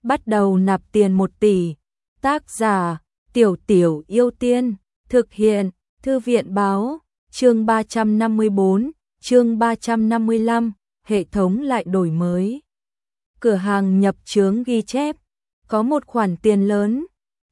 bắt đầu nạp tiền 1 tỷ. Tác giả: Tiểu Tiểu Yêu Tiên. Thực hiện: Thư viện báo. Chương 354, chương 355, hệ thống lại đổi mới. Cửa hàng nhập chướng ghi chép, có một khoản tiền lớn,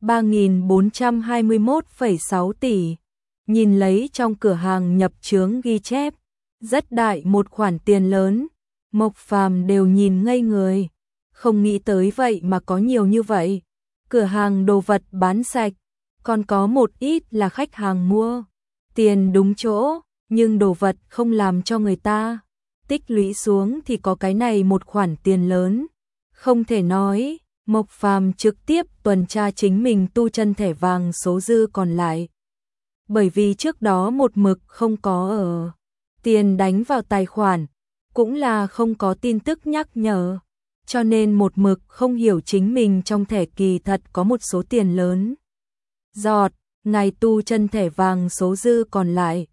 3.421,6 tỷ. Nhìn lấy trong cửa hàng nhập chướng ghi chép, rất đại một khoản tiền lớn, Mộc Phàm đều nhìn ngây người, không nghĩ tới vậy mà có nhiều như vậy. Cửa hàng đồ vật bán sạch, còn có một ít là khách hàng mua, tiền đúng chỗ, nhưng đồ vật không làm cho người ta. Tích lũy xuống thì có cái này một khoản tiền lớn, không thể nói. Mộc Phàm trực tiếp tuần tra chính mình tu chân thẻ vàng số dư còn lại. Bởi vì trước đó một mực không có ở tiền đánh vào tài khoản, cũng là không có tin tức nhắc nhở, cho nên một mực không hiểu chính mình trong thẻ kỳ thật có một số tiền lớn. Giọt, ngày tu chân thẻ vàng số dư còn lại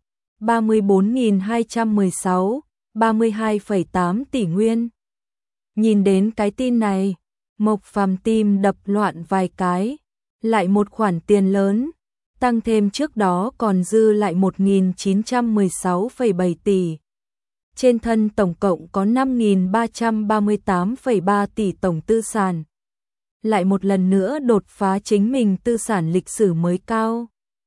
34.216, 32,8 tỷ nguyên. Nhìn đến cái tin này, Mộc Phàm tim đập loạn vài cái, lại một khoản tiền lớn, tăng thêm trước đó còn dư lại 1.916,7 tỷ. Trên thân tổng cộng có 5.338,3 tỷ tổng tư sản. Lại một lần nữa đột phá chính mình tư sản lịch sử mới cao.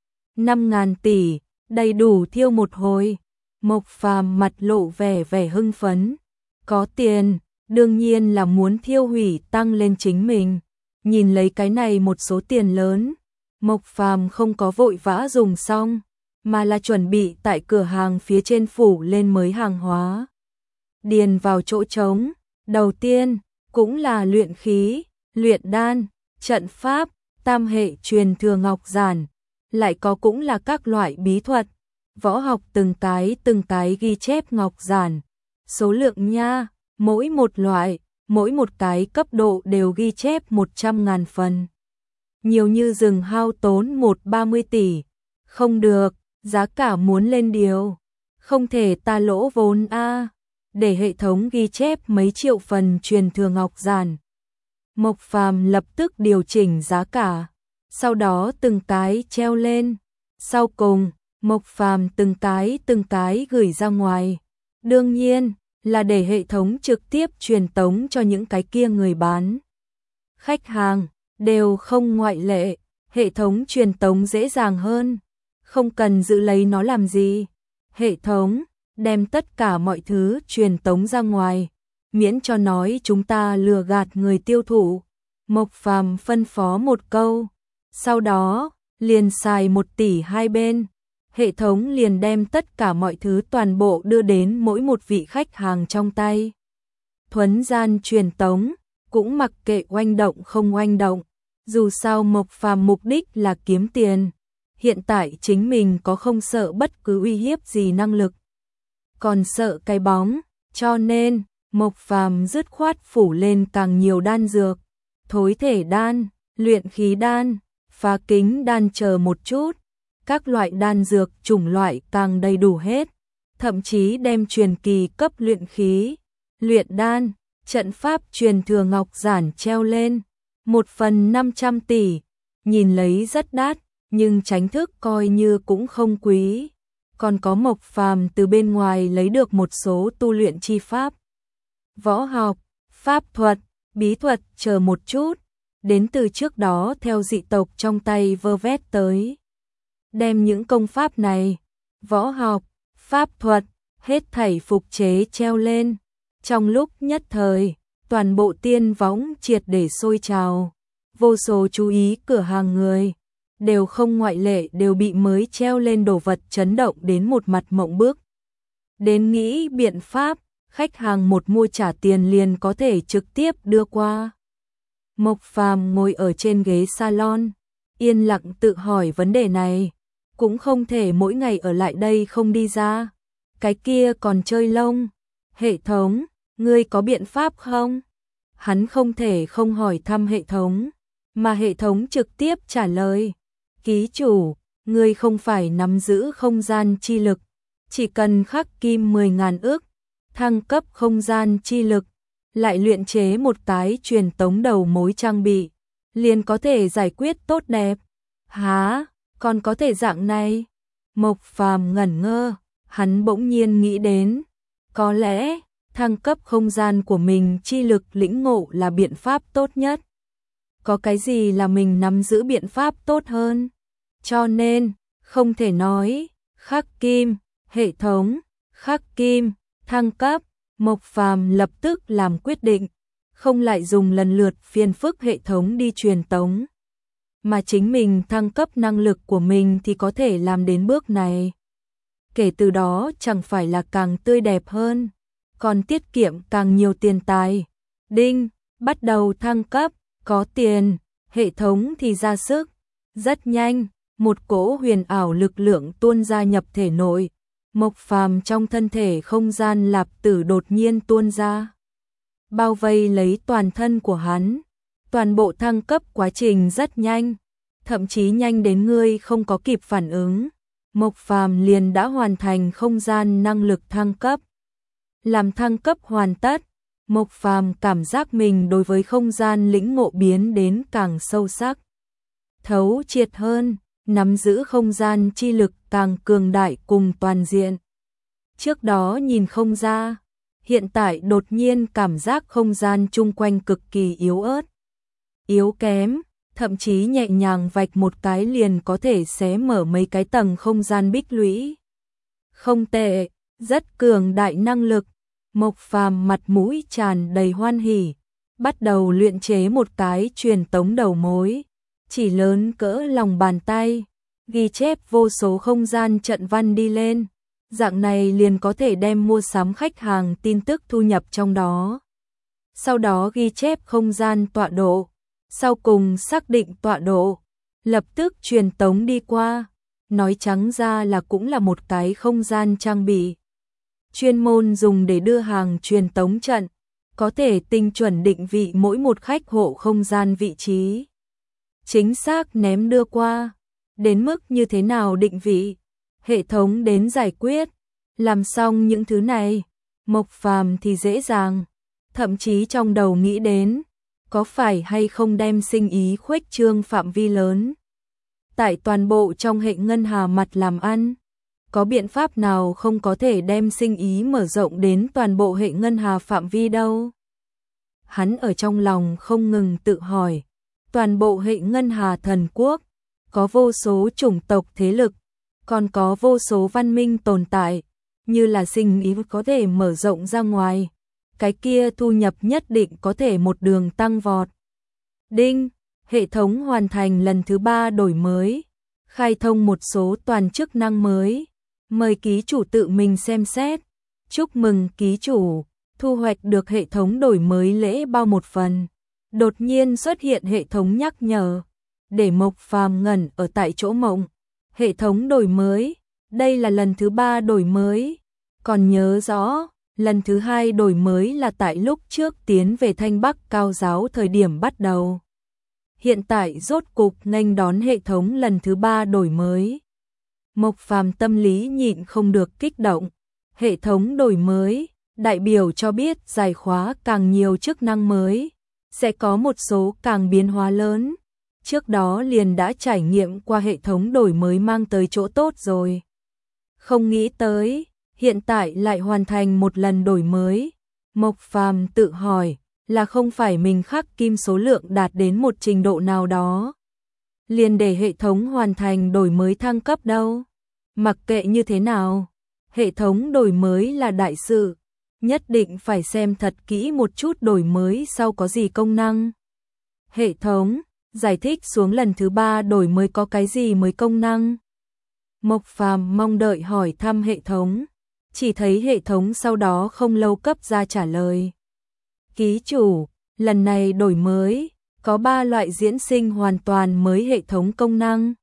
5.000 tỷ, đầy đủ thiêu một hồi. Mộc Phàm mặt lộ vẻ hưng phấn. Có tiền, đương nhiên là muốn thiêu hủy tăng lên chính mình. Nhìn lấy cái này một số tiền lớn, Mộc Phàm không có vội vã dùng xong, mà là chuẩn bị tại cửa hàng phía trên phủ lên mới hàng hóa. Điền vào chỗ trống, đầu tiên cũng là luyện khí, luyện đan, trận pháp, tam hệ truyền thừa ngọc giản, lại có cũng là các loại bí thuật, võ học từng cái ghi chép ngọc giản. Số lượng nha, mỗi một loại, mỗi một cái cấp độ đều ghi chép 100.000 phần. Nhiều như rừng hao tốn 30 tỷ. Không được, giá cả muốn lên điều. Không thể ta lỗ vốn a. Để hệ thống ghi chép mấy triệu phần truyền thừa ngọc giản. Mộc Phàm lập tức điều chỉnh giá cả, sau đó từng cái treo lên. Sau cùng, Mộc Phàm từng cái gửi ra ngoài. Đương nhiên là để hệ thống trực tiếp truyền tống cho những cái kia người bán. Khách hàng đều không ngoại lệ, hệ thống truyền tống dễ dàng hơn, không cần giữ lấy nó làm gì. Hệ thống đem tất cả mọi thứ truyền tống ra ngoài, miễn cho nói chúng ta lừa gạt người tiêu thụ. Mộc Phàm phân phó một câu, sau đó liền xài 1 tỷ hai bên. Hệ thống liền đem tất cả mọi thứ toàn bộ đưa đến mỗi một vị khách hàng trong tay. Thuấn gian truyền tống, cũng mặc kệ oanh động không oanh động, dù sao Mộc Phàm mục đích là kiếm tiền. Hiện tại chính mình có không sợ bất cứ uy hiếp gì năng lực, còn sợ cái bóng, cho nên Mộc Phàm dứt khoát phủ lên càng nhiều đan dược, thối thể đan, luyện khí đan, phá kính đan chờ một chút. Các loại đan dược chủng loại càng đầy đủ hết, thậm chí đem truyền kỳ cấp luyện khí, luyện đan, trận pháp truyền thừa ngọc giản treo lên. 1 phần 500 tỷ, nhìn lấy rất đắt, nhưng tránh thức coi như cũng không quý. Còn có Mộc Phàm từ bên ngoài lấy được một số tu luyện chi pháp, võ học, pháp thuật, bí thuật chờ một chút, đến từ trước đó theo dị tộc trong tay vơ vét tới. Đem những công pháp này, võ học, pháp thuật, hết thảy phục chế treo lên. Trong lúc nhất thời, toàn bộ tiên võng triệt để sôi trào. Vô số chú ý cửa hàng người, đều không ngoại lệ đều bị mới treo lên đồ vật chấn động đến một mặt mộng bức. Đến nghĩ biện pháp, khách hàng một mua trả tiền liền có thể trực tiếp đưa qua. Mộc Phàm ngồi ở trên ghế salon, yên lặng tự hỏi vấn đề này. Cũng không thể mỗi ngày ở lại đây không đi ra. Cái kia còn chơi lông. Hệ thống, ngươi có biện pháp không? Hắn không thể không hỏi thăm hệ thống, mà hệ thống trực tiếp trả lời. Ký chủ, ngươi không phải nắm giữ không gian chi lực, chỉ cần khắc kim 10.000 ức, thăng cấp không gian chi lực, lại luyện chế một cái truyền tống đầu mối trang bị, liền có thể giải quyết tốt đẹp. Hả, còn có thể dạng này? Mộc Phàm ngẩn ngơ, hắn bỗng nhiên nghĩ đến, có lẽ thăng cấp không gian của mình chi lực lĩnh ngộ là biện pháp tốt nhất. Có cái gì là mình nắm giữ biện pháp tốt hơn? Cho nên, không thể nói, khắc kim, hệ thống, khắc kim, thăng cấp, Mộc Phàm lập tức làm quyết định, không lại dùng lần lượt phiền phức hệ thống đi truyền tống, mà chính mình thăng cấp năng lực của mình thì có thể làm đến bước này. Kể từ đó chẳng phải là càng tươi đẹp hơn, còn tiết kiệm càng nhiều tiền tài. Đinh, bắt đầu thăng cấp, có tiền, hệ thống thì ra sức. Rất nhanh, một cỗ huyền ảo lực lượng tuôn ra nhập thể nội. Mộc Phàm trong thân thể không gian lạp tử đột nhiên tuôn ra, bao vây lấy toàn thân của hắn. Toàn bộ thăng cấp quá trình rất nhanh, thậm chí nhanh đến ngươi không có kịp phản ứng, Mộc Phàm liền đã hoàn thành không gian năng lực thăng cấp. Làm thăng cấp hoàn tất, Mộc Phàm cảm giác mình đối với không gian lĩnh ngộ biến đến càng sâu sắc, thấu triệt hơn, nắm giữ không gian chi lực càng cường đại cùng toàn diện. Trước đó nhìn không ra, hiện tại đột nhiên cảm giác không gian chung quanh cực kỳ yếu ớt, yếu kém, thậm chí nhẹ nhàng vạch một cái liền có thể xé mở mấy cái tầng không gian bích lũy. Không tệ, rất cường đại năng lực. Mộc Phàm mặt mũi tràn đầy hoan hỉ, bắt đầu luyện chế một cái truyền tống đầu mối, chỉ lớn cỡ lòng bàn tay, ghi chép vô số không gian trận văn đi lên, dạng này liền có thể đem mua sắm khách hàng tin tức thu nhập trong đó. Sau đó ghi chép không gian tọa độ, sau cùng xác định tọa độ, lập tức truyền tống đi qua, nói trắng ra là cũng là một cái không gian trang bị, chuyên môn dùng để đưa hàng truyền tống trận, có thể tinh chuẩn định vị mỗi một khách hộ không gian vị trí, chính xác ném đưa qua. Đến mức như thế nào định vị, hệ thống đến giải quyết. Làm xong những thứ này, Mộc Phàm thì dễ dàng, thậm chí trong đầu nghĩ đến, có phải hay không đem sinh ý khuếch trương phạm vi lớn tại toàn bộ trong hệ ngân hà mặt làm ăn. Có biện pháp nào không có thể đem sinh ý mở rộng đến toàn bộ hệ ngân hà phạm vi đâu? Hắn ở trong lòng không ngừng tự hỏi, toàn bộ hệ ngân hà thần quốc, có vô số chủng tộc thế lực, còn có vô số văn minh tồn tại, như là sinh ý có thể mở rộng ra ngoài, cái kia thu nhập nhất định có thể một đường tăng vọt. Đinh, hệ thống hoàn thành lần thứ 3 đổi mới, khai thông một số toàn chức năng mới, mời ký chủ tự mình xem xét. Chúc mừng ký chủ, thu hoạch được hệ thống đổi mới lễ bao một phần. Đột nhiên xuất hiện hệ thống nhắc nhở, để Mộc Phàm ngẩn ở tại chỗ mộng. Hệ thống đổi mới, đây là lần thứ 3 đổi mới, còn nhớ rõ, lần thứ 2 đổi mới là tại lúc trước tiến về Thanh Bắc Cao Giáo thời điểm bắt đầu. Hiện tại rốt cục nghênh đón hệ thống lần thứ 3 đổi mới. Mộc Phàm tâm lý nhịn không được kích động. Hệ thống đổi mới, đại biểu cho biết giải khóa càng nhiều chức năng mới, sẽ có một số càng biến hóa lớn. Trước đó liền đã trải nghiệm qua hệ thống đổi mới mang tới chỗ tốt rồi. Không nghĩ tới, hiện tại lại hoàn thành một lần đổi mới. Mộc Phàm tự hỏi, là không phải mình khắc kim số lượng đạt đến một trình độ nào đó, liền để hệ thống hoàn thành đổi mới thăng cấp đâu. Mặc kệ như thế nào, hệ thống đổi mới là đại sự, nhất định phải xem thật kỹ một chút đổi mới sau có gì công năng. Hệ thống, giải thích xuống lần thứ 3 đổi mới có cái gì mới công năng. Mộc Phàm mong đợi hỏi thăm hệ thống, chỉ thấy hệ thống sau đó không lâu cấp ra trả lời. Ký chủ, lần này đổi mới, có 3 loại diễn sinh hoàn toàn mới hệ thống công năng.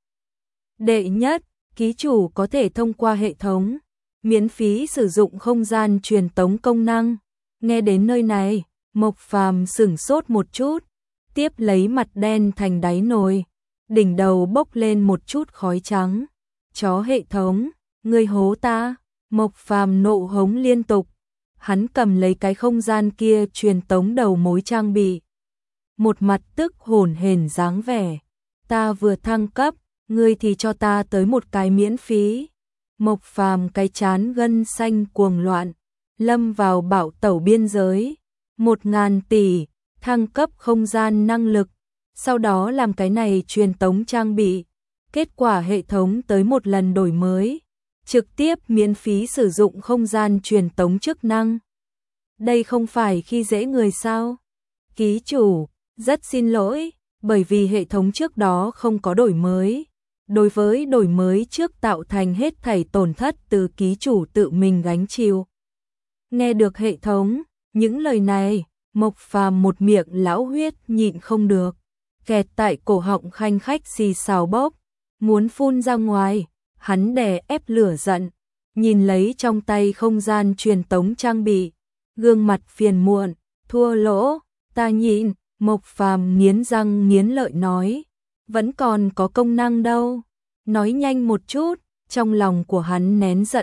Đệ nhất, ký chủ có thể thông qua hệ thống, miễn phí sử dụng không gian truyền tống công năng. Nghe đến nơi này, Mộc Phàm sửng sốt một chút, tiếp lấy mặt đen thành đáy nồi, đỉnh đầu bốc lên một chút khói trắng. Chó hệ thống, ngươi hố ta, Mộc Phàm nộ hống liên tục, hắn cầm lấy cái không gian kia truyền tống đầu mối trang bị. Một mặt tức hổn hển dáng vẻ, ta vừa thăng cấp, ngươi thì cho ta tới một cái miễn phí. Mộc Phàm cái chán gân xanh cuồng loạn, lâm vào bạo tẩu biên giới, 1.000 tỷ, thăng cấp không gian năng lực, sau đó làm cái này truyền tống trang bị, kết quả hệ thống tới một lần đổi mới, trực tiếp miễn phí sử dụng không gian truyền tống chức năng. Đây không phải khi dễ người sao? Ký chủ, rất xin lỗi, bởi vì hệ thống trước đó không có đổi mới. Đối với đổi mới trước tạo thành hết thảy tổn thất từ ký chủ tự mình gánh chịu. Nghe được hệ thống, những lời này, Mộc Phàm một miệng lão huyết nhịn không được, kẹt tại cổ họng khanh khách xì xào bốc, muốn phun ra ngoài, hắn đè ép lửa giận, nhìn lấy trong tay không gian truyền tống trang bị, gương mặt phiền muộn, thua lỗ, ta nhịn. Mộc Phàm nghiến răng nghiến lợi nói, vẫn còn có công năng đâu, nói nhanh một chút, trong lòng của hắn nén giận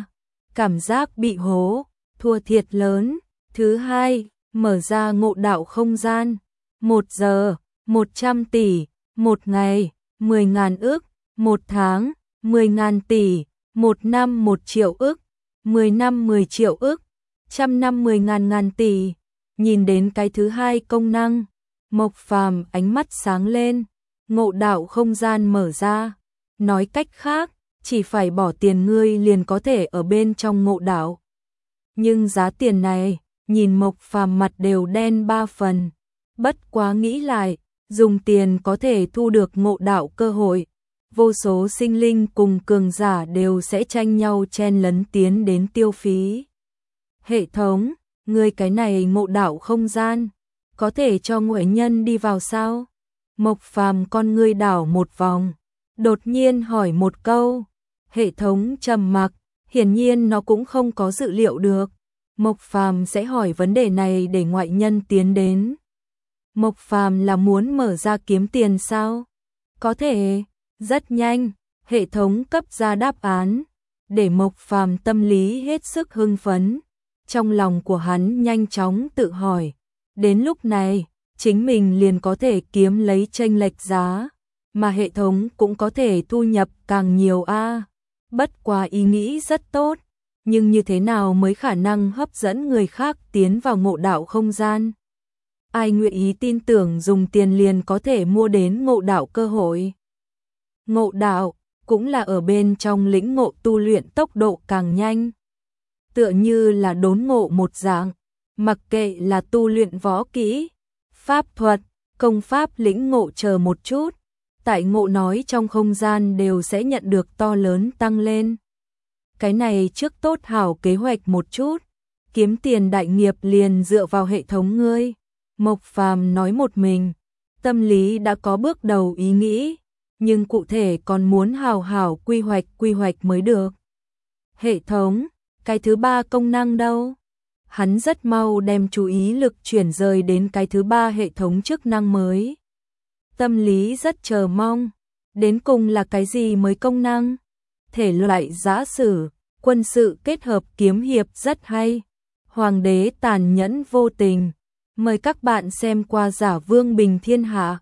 cảm giác bị hố, thua thiệt lớn. Thứ hai, mở ra ngộ đạo không gian, 1 giờ, 100 tỷ, 1 ngày, 10.000 ức, 1 tháng, 10.000 tỷ, 1 năm 1 triệu ức, 10 năm 10 triệu ức, 100 năm 10.000 tỷ. Nhìn đến cái thứ hai công năng, Mộc Phàm ánh mắt sáng lên, ngộ đạo không gian mở ra, nói cách khác, chỉ phải bỏ tiền ngươi liền có thể ở bên trong ngộ đạo. Nhưng giá tiền này, nhìn Mộc Phàm mặt đều đen 3 phần, bất quá nghĩ lại, dùng tiền có thể thu được ngộ đạo cơ hội, vô số sinh linh cùng cường giả đều sẽ tranh nhau chen lấn tiến đến tiêu phí. Hệ thống, ngươi cái này ngộ đạo không gian, có thể cho ngoại nhân đi vào sao? Mộc Phàm con ngươi đảo một vòng, đột nhiên hỏi một câu. Hệ thống trầm mặc, hiển nhiên nó cũng không có dự liệu được Mộc Phàm sẽ hỏi vấn đề này để ngoại nhân tiến đến. Mộc Phàm là muốn mở ra kiếm tiền sao? Có thể, rất nhanh, hệ thống cấp ra đáp án, để Mộc Phàm tâm lý hết sức hưng phấn. Trong lòng của hắn nhanh chóng tự hỏi, đến lúc này, chính mình liền có thể kiếm lấy chênh lệch giá, mà hệ thống cũng có thể thu nhập càng nhiều Bất quá ý nghĩ rất tốt, nhưng như thế nào mới khả năng hấp dẫn người khác tiến vào ngộ đạo không gian? Ai nguyện ý tin tưởng dùng tiền liền có thể mua đến ngộ đạo cơ hội? Ngộ đạo cũng là ở bên trong lĩnh ngộ tu luyện tốc độ càng nhanh. Tựa như là đốn ngộ một dạng, mặc kệ là tu luyện võ kỹ, pháp thuật, công pháp lĩnh ngộ chờ một chút, tại ngộ nói trong không gian đều sẽ nhận được to lớn tăng lên. Cái này trước tốt hảo kế hoạch một chút, kiếm tiền đại nghiệp liền dựa vào hệ thống ngươi. Mộc Phàm nói một mình, tâm lý đã có bước đầu ý nghĩ, nhưng cụ thể còn muốn hào hảo quy hoạch mới được. Hệ thống, cái thứ ba công năng đâu? Hắn rất mau đem chú ý lực chuyển rời đến cái thứ ba hệ thống chức năng mới. Tâm lý rất chờ mong, đến cùng là cái gì mới công năng? Thể loại giã sử, quân sự kết hợp kiếm hiệp rất hay. Hoàng đế tàn nhẫn vô tình. Mời các bạn xem qua Giả Vương Bình Thiên Hạ.